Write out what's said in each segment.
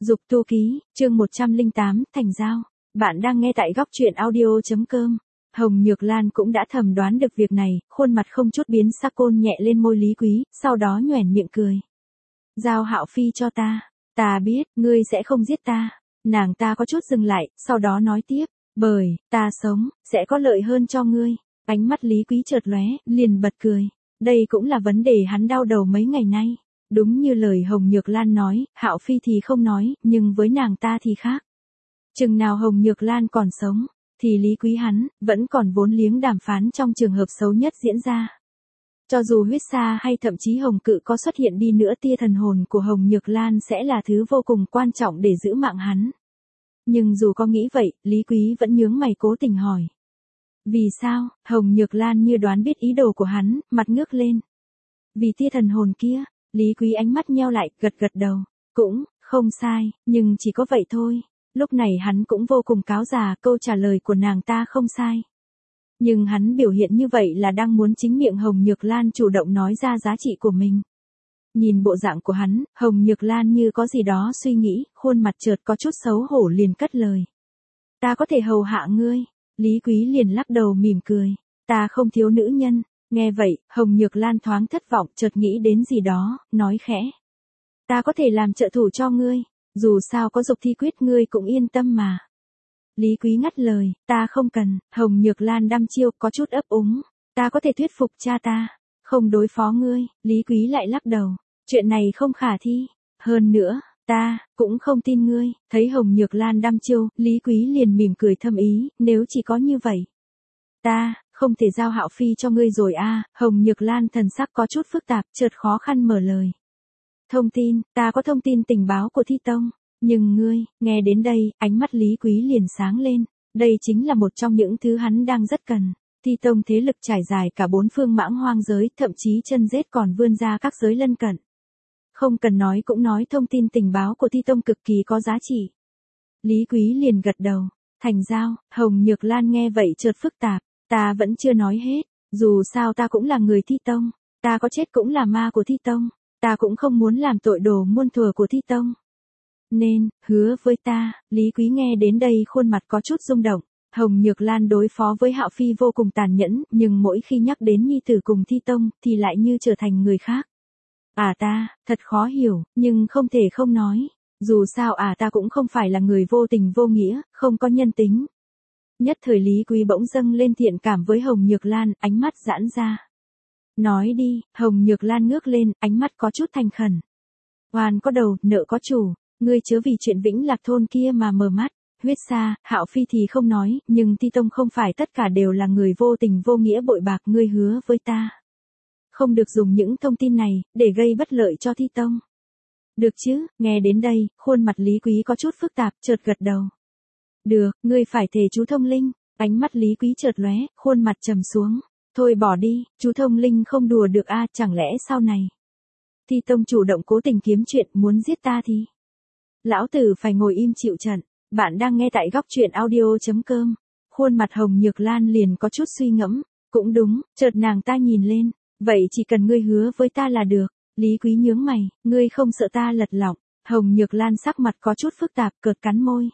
Dục tu ký, chương 108, thành giao. Bạn đang nghe tại góc truyện audio.com. Hồng Nhược Lan cũng đã thầm đoán được việc này, khuôn mặt không chút biến sắc côn nhẹ lên môi Lý Quý, sau đó nhoẻn miệng cười. Giao Hạo Phi cho ta. Ta biết, ngươi sẽ không giết ta. Nàng ta có chút dừng lại, sau đó nói tiếp. Bởi, ta sống, sẽ có lợi hơn cho ngươi. Ánh mắt Lý Quý chợt lóe, liền bật cười. Đây cũng là vấn đề hắn đau đầu mấy ngày nay. Đúng như lời Hồng Nhược Lan nói, Hạo Phi thì không nói, nhưng với nàng ta thì khác. Chừng nào Hồng Nhược Lan còn sống, thì Lý Quý hắn, vẫn còn vốn liếng đàm phán trong trường hợp xấu nhất diễn ra. Cho dù huyết sa hay thậm chí Hồng Cự có xuất hiện đi nữa, tia thần hồn của Hồng Nhược Lan sẽ là thứ vô cùng quan trọng để giữ mạng hắn. Nhưng dù có nghĩ vậy, Lý Quý vẫn nhướng mày cố tình hỏi. Vì sao? Hồng Nhược Lan như đoán biết ý đồ của hắn, mặt ngước lên. Vì tia thần hồn kia. Lý Quý ánh mắt nheo lại, gật gật đầu. Cũng, không sai, nhưng chỉ có vậy thôi. Lúc này hắn cũng vô cùng cáo già, câu trả lời của nàng ta không sai. Nhưng hắn biểu hiện như vậy là đang muốn chính miệng Hồng Nhược Lan chủ động nói ra giá trị của mình. Nhìn bộ dạng của hắn, Hồng Nhược Lan như có gì đó suy nghĩ, khuôn mặt chợt có chút xấu hổ liền cất lời. Ta có thể hầu hạ ngươi. Lý Quý liền lắc đầu mỉm cười. Ta không thiếu nữ nhân. Nghe vậy, Hồng Nhược Lan thoáng thất vọng, chợt nghĩ đến gì đó, nói khẽ. Ta có thể làm trợ thủ cho ngươi, dù sao có Dục thi quyết ngươi cũng yên tâm mà. Lý Quý ngắt lời, ta không cần. Hồng Nhược Lan đăm chiêu, có chút ấp úng. Ta có thể thuyết phục cha ta, không đối phó ngươi. Lý Quý lại lắc đầu, chuyện này không khả thi. Hơn nữa, ta cũng không tin ngươi. Thấy Hồng Nhược Lan đăm chiêu, Lý Quý liền mỉm cười thâm ý, nếu chỉ có như vậy. Ta không thể giao Hạo Phi cho ngươi rồi a. Hồng Nhược Lan thần sắc có chút phức tạp, chợt khó khăn mở lời. Thông tin, ta có thông tin tình báo của Thi Tông. Nhưng ngươi, nghe đến đây, ánh mắt Lý Quý liền sáng lên. Đây chính là một trong những thứ hắn đang rất cần. Thi Tông thế lực trải dài cả bốn phương mãng hoang giới, thậm chí chân rết còn vươn ra các giới lân cận. Không cần nói cũng nói thông tin tình báo của Thi Tông cực kỳ có giá trị. Lý Quý liền gật đầu. Thành giao. Hồng Nhược Lan nghe vậy chợt phức tạp. Ta vẫn chưa nói hết, dù sao ta cũng là người Thi Tông, ta có chết cũng là ma của Thi Tông, ta cũng không muốn làm tội đồ muôn thuở của Thi Tông. Nên, hứa với ta. Lý Quý nghe đến đây khuôn mặt có chút rung động. Hồng Nhược Lan đối phó với Hạo Phi vô cùng tàn nhẫn, nhưng mỗi khi nhắc đến nhi tử cùng Thi Tông, thì lại như trở thành người khác. Ta, thật khó hiểu, nhưng không thể không nói. Dù sao ta cũng không phải là người vô tình vô nghĩa, không có nhân tính. Nhất thời Lý Quý bỗng dâng lên thiện cảm với Hồng Nhược Lan, ánh mắt giãn ra. Nói đi. Hồng Nhược Lan ngước lên, ánh mắt có chút thành khẩn. Oan có đầu, nợ có chủ, ngươi chớ vì chuyện Vĩnh Lạc thôn kia mà mờ mắt. Huyết sa, Hạo Phi thì không nói, nhưng Thi Tông không phải tất cả đều là người vô tình vô nghĩa bội bạc, ngươi hứa với ta. Không được dùng những thông tin này, để gây bất lợi cho Thi Tông. Được chứ? Nghe đến đây, khuôn mặt Lý Quý có chút phức tạp, chợt gật đầu. Được, ngươi phải thề chú thông linh. Ánh mắt Lý Quý chợt lóe, khuôn mặt trầm xuống. Thôi bỏ đi, chú thông linh không đùa được chẳng lẽ sau này. Thi Tông chủ động cố tình kiếm chuyện muốn giết ta thì. Lão tử phải ngồi im chịu trận. Bạn đang nghe tại góc truyện audio.com. Khuôn mặt Hồng Nhược Lan liền có chút suy ngẫm. Cũng đúng, chợt nàng ta nhìn lên. Vậy chỉ cần ngươi hứa với ta là được. Lý Quý nhướng mày, ngươi không sợ ta lật lọng. Hồng Nhược Lan sắc mặt có chút phức tạp, cợt cắn môi.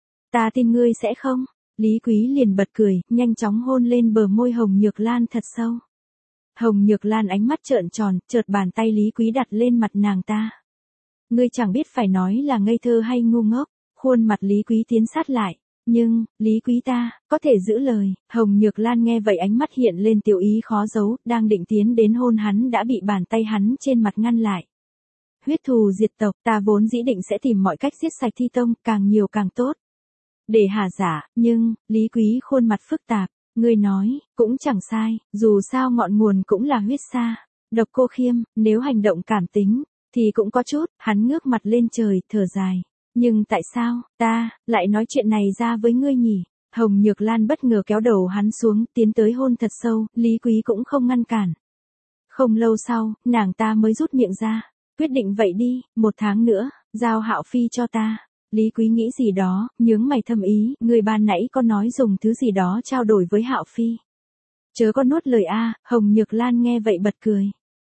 Ta tin ngươi sẽ không. Lý Quý liền bật cười, nhanh chóng hôn lên bờ môi Hồng Nhược Lan thật sâu. Hồng Nhược Lan ánh mắt trợn tròn, chợt bàn tay Lý Quý đặt lên mặt nàng ta. Ngươi chẳng biết phải nói là ngây thơ hay ngu ngốc. Khuôn mặt Lý Quý tiến sát lại. Nhưng, Lý Quý ta, có thể giữ lời. Hồng Nhược Lan nghe vậy ánh mắt hiện lên tiểu ý khó giấu, đang định tiến đến hôn hắn đã bị bàn tay hắn trên mặt ngăn lại. Huyết thù diệt tộc, ta vốn dĩ định sẽ tìm mọi cách giết sạch Thi Tông, càng nhiều càng tốt. Để hà giả, nhưng, Lý Quý khuôn mặt phức tạp, ngươi nói, cũng chẳng sai, dù sao ngọn nguồn cũng là huyết sa. Độc Cô Khiêm, nếu hành động cảm tính, thì cũng có chút. Hắn ngước mặt lên trời, thở dài. Nhưng tại sao, ta, lại nói chuyện này ra với ngươi nhỉ? Hồng Nhược Lan bất ngờ kéo đầu hắn xuống, tiến tới hôn thật sâu, Lý Quý cũng không ngăn cản. Không lâu sau, nàng ta mới rút miệng ra. Quyết định vậy đi, 1 tháng nữa, giao Hạo Phi cho ta. Lý Quý nghĩ gì đó, nhướng mày thâm ý, người ban nãy có nói dùng thứ gì đó trao đổi với Hạo Phi. Chớ có nuốt lời Hồng Nhược Lan nghe vậy bật cười.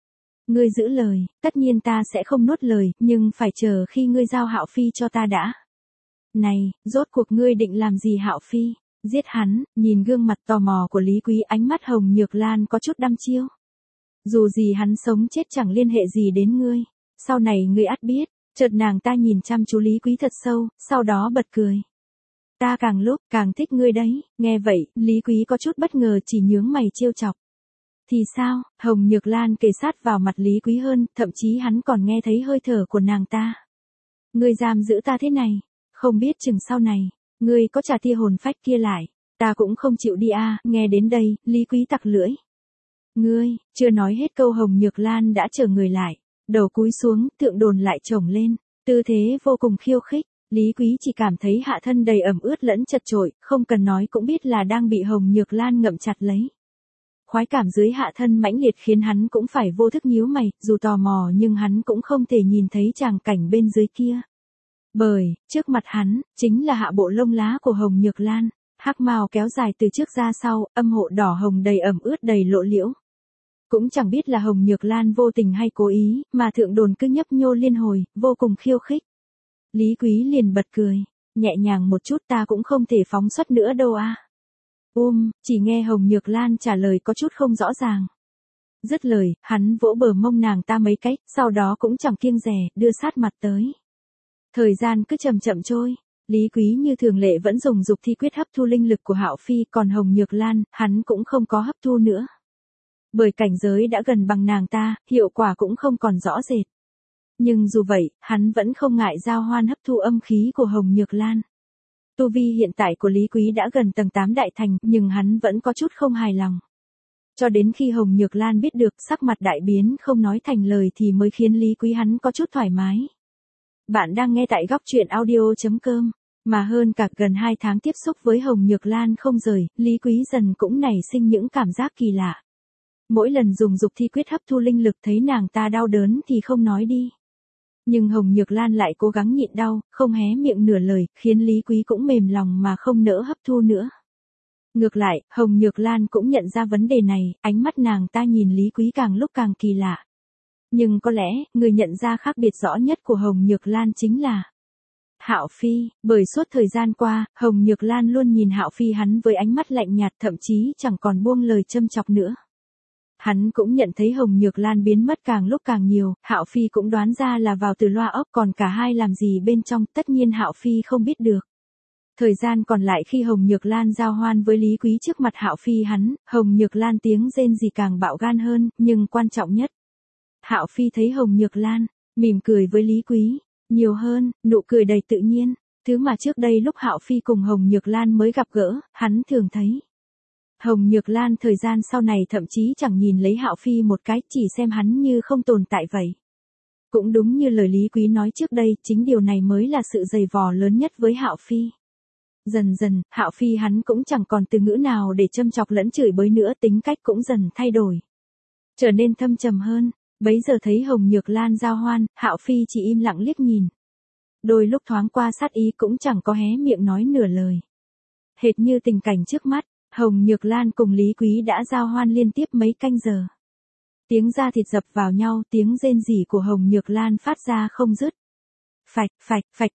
Ngươi giữ lời, tất nhiên ta sẽ không nuốt lời, nhưng phải chờ khi ngươi giao Hạo Phi cho ta đã. Này, rốt cuộc ngươi định làm gì Hạo Phi? Giết hắn, nhìn gương mặt tò mò của Lý Quý, ánh mắt Hồng Nhược Lan có chút đăm chiêu. Dù gì hắn sống chết chẳng liên hệ gì đến ngươi, sau này ngươi ắt biết. Chợt nàng ta nhìn chăm chú Lý Quý thật sâu, sau đó bật cười. Ta càng lúc càng thích ngươi đấy. Nghe vậy, Lý Quý có chút bất ngờ, chỉ nhướng mày trêu chọc. Thì sao? Hồng Nhược Lan kề sát vào mặt Lý Quý hơn, thậm chí hắn còn nghe thấy hơi thở của nàng ta. Ngươi giam giữ ta thế này, không biết chừng sau này, ngươi có trả tia hồn phách kia lại, ta cũng không chịu đi à. Nghe đến đây, Lý Quý tặc lưỡi. Ngươi, chưa nói hết câu Hồng Nhược Lan đã trở người lại, đầu cúi xuống, tượng đồn lại chổng lên, tư thế vô cùng khiêu khích. Lý Quý chỉ cảm thấy hạ thân đầy ẩm ướt lẫn chật chội, không cần nói cũng biết là đang bị Hồng Nhược Lan ngậm chặt lấy. Khoái cảm dưới hạ thân mãnh liệt khiến hắn cũng phải vô thức nhíu mày, dù tò mò nhưng hắn cũng không thể nhìn thấy tràng cảnh bên dưới kia. Bởi, trước mặt hắn, chính là hạ bộ lông lá của Hồng Nhược Lan, hắc mào kéo dài từ trước ra sau, âm hộ đỏ hồng đầy ẩm ướt đầy lộ liễu. Cũng chẳng biết là Hồng Nhược Lan vô tình hay cố ý, mà thượng đồn cứ nhấp nhô liên hồi, vô cùng khiêu khích. Lý Quý liền bật cười, nhẹ nhàng một chút, ta cũng không thể phóng xuất nữa đâu à. Chỉ nghe Hồng Nhược Lan trả lời có chút không rõ ràng. Dứt lời, hắn vỗ bờ mông nàng ta mấy cái, sau đó cũng chẳng kiêng dè, đưa sát mặt tới. Thời gian cứ chậm chậm trôi, Lý Quý như thường lệ vẫn dùng dục thi quyết hấp thu linh lực của Hạo Phi, còn Hồng Nhược Lan, hắn cũng không có hấp thu nữa. Bởi cảnh giới đã gần bằng nàng ta, hiệu quả cũng không còn rõ rệt. Nhưng dù vậy, hắn vẫn không ngại giao hoan hấp thu âm khí của Hồng Nhược Lan. Tu vi hiện tại của Lý Quý đã gần tầng 8 đại thành, nhưng hắn vẫn có chút không hài lòng. Cho đến khi Hồng Nhược Lan biết được, sắc mặt đại biến không nói thành lời thì mới khiến Lý Quý hắn có chút thoải mái. Bạn đang nghe tại góc truyện audio.com, mà hơn cả gần 2 tháng tiếp xúc với Hồng Nhược Lan không rời, Lý Quý dần cũng nảy sinh những cảm giác kỳ lạ. Mỗi lần dùng dục thi quyết hấp thu linh lực thấy nàng ta đau đớn thì không nói đi. Nhưng Hồng Nhược Lan lại cố gắng nhịn đau, không hé miệng nửa lời, khiến Lý Quý cũng mềm lòng mà không nỡ hấp thu nữa. Ngược lại, Hồng Nhược Lan cũng nhận ra vấn đề này, ánh mắt nàng ta nhìn Lý Quý càng lúc càng kỳ lạ. Nhưng có lẽ, người nhận ra khác biệt rõ nhất của Hồng Nhược Lan chính là Hạo Phi, bởi suốt thời gian qua, Hồng Nhược Lan luôn nhìn Hạo Phi hắn với ánh mắt lạnh nhạt, thậm chí chẳng còn buông lời châm chọc nữa. Hắn cũng nhận thấy Hồng Nhược Lan biến mất càng lúc càng nhiều, Hạo Phi cũng đoán ra là vào từ loa ốc, còn cả hai làm gì bên trong, tất nhiên Hạo Phi không biết được. Thời gian còn lại khi Hồng Nhược Lan giao hoan với Lý Quý trước mặt Hạo Phi hắn, Hồng Nhược Lan tiếng rên gì càng bạo gan hơn, nhưng quan trọng nhất. Hạo Phi thấy Hồng Nhược Lan, mỉm cười với Lý Quý, nhiều hơn, nụ cười đầy tự nhiên, thứ mà trước đây lúc Hạo Phi cùng Hồng Nhược Lan mới gặp gỡ, hắn thường thấy. Hồng Nhược Lan thời gian sau này thậm chí chẳng nhìn lấy Hạo Phi một cái, chỉ xem hắn như không tồn tại vậy. Cũng đúng như lời Lý Quý nói trước đây, chính điều này mới là sự giày vò lớn nhất với Hạo Phi. Dần dần, Hạo Phi hắn cũng chẳng còn từ ngữ nào để châm chọc lẫn chửi bới nữa, tính cách cũng dần thay đổi. Trở nên thâm trầm hơn, bấy giờ thấy Hồng Nhược Lan giao hoan, Hạo Phi chỉ im lặng liếc nhìn. Đôi lúc thoáng qua sát ý cũng chẳng có hé miệng nói nửa lời. Hệt như tình cảnh trước mắt, Hồng Nhược Lan cùng Lý Quý đã giao hoan liên tiếp mấy canh giờ. Tiếng da thịt dập vào nhau, tiếng rên rỉ của Hồng Nhược Lan phát ra không dứt. Phạch, phạch, phạch,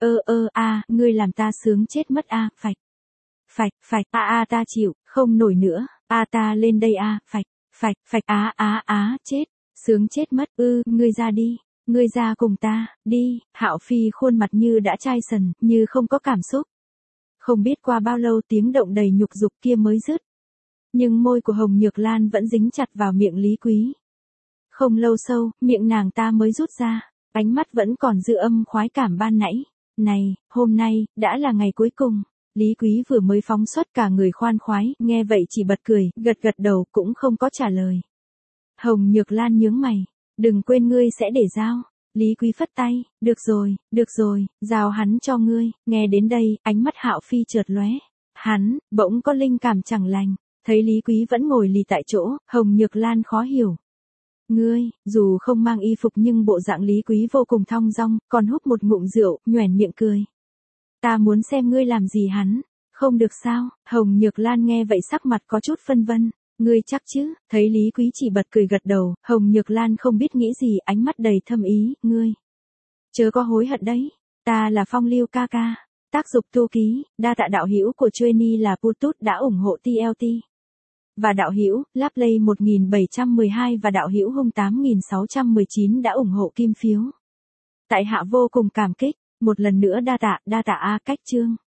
ngươi làm ta sướng chết mất a, phạch. Phạch, phạch, ta chịu, không nổi nữa, ta lên đây phạch, phạch, phạch, chết, sướng chết mất, ngươi ra đi, ngươi ra cùng ta, đi, Hạo Phi khuôn mặt như đã chai sần, như không có cảm xúc. Không biết qua bao lâu tiếng động đầy nhục dục kia mới dứt. Nhưng môi của Hồng Nhược Lan vẫn dính chặt vào miệng Lý Quý. Không lâu sau, miệng nàng ta mới rút ra, ánh mắt vẫn còn dư âm khoái cảm ban nãy. Này, hôm nay, đã là ngày cuối cùng. Lý Quý vừa mới phóng xuất cả người khoan khoái, nghe vậy chỉ bật cười, gật gật đầu cũng không có trả lời. Hồng Nhược Lan nhướng mày, đừng quên ngươi sẽ để giao. Lý Quý phất tay, được rồi, giao hắn cho ngươi. Nghe đến đây, ánh mắt Hạo Phi chợt lóe. Hắn, bỗng có linh cảm chẳng lành, thấy Lý Quý vẫn ngồi lì tại chỗ, Hồng Nhược Lan khó hiểu. Ngươi, dù không mang y phục nhưng bộ dạng Lý Quý vô cùng thong dong, còn húp một ngụm rượu, nhoẻn miệng cười. Ta muốn xem ngươi làm gì hắn, không được sao? Hồng Nhược Lan nghe vậy sắc mặt có chút phân vân, Ngươi chắc chứ, thấy Lý Quý chỉ bật cười gật đầu, Hồng Nhược Lan không biết nghĩ gì, ánh mắt đầy thâm ý, ngươi. Chớ có hối hận đấy, ta là Phong Lưu ca ca. Tác dục tu ký, đa tạ đạo hữu của Trueni là Putut đã ủng hộ TLT. Và đạo hữu Laplay 1712 và đạo hữu Hung 8619 đã ủng hộ kim phiếu. Tại hạ vô cùng cảm kích, một lần nữa đa tạ cách chương.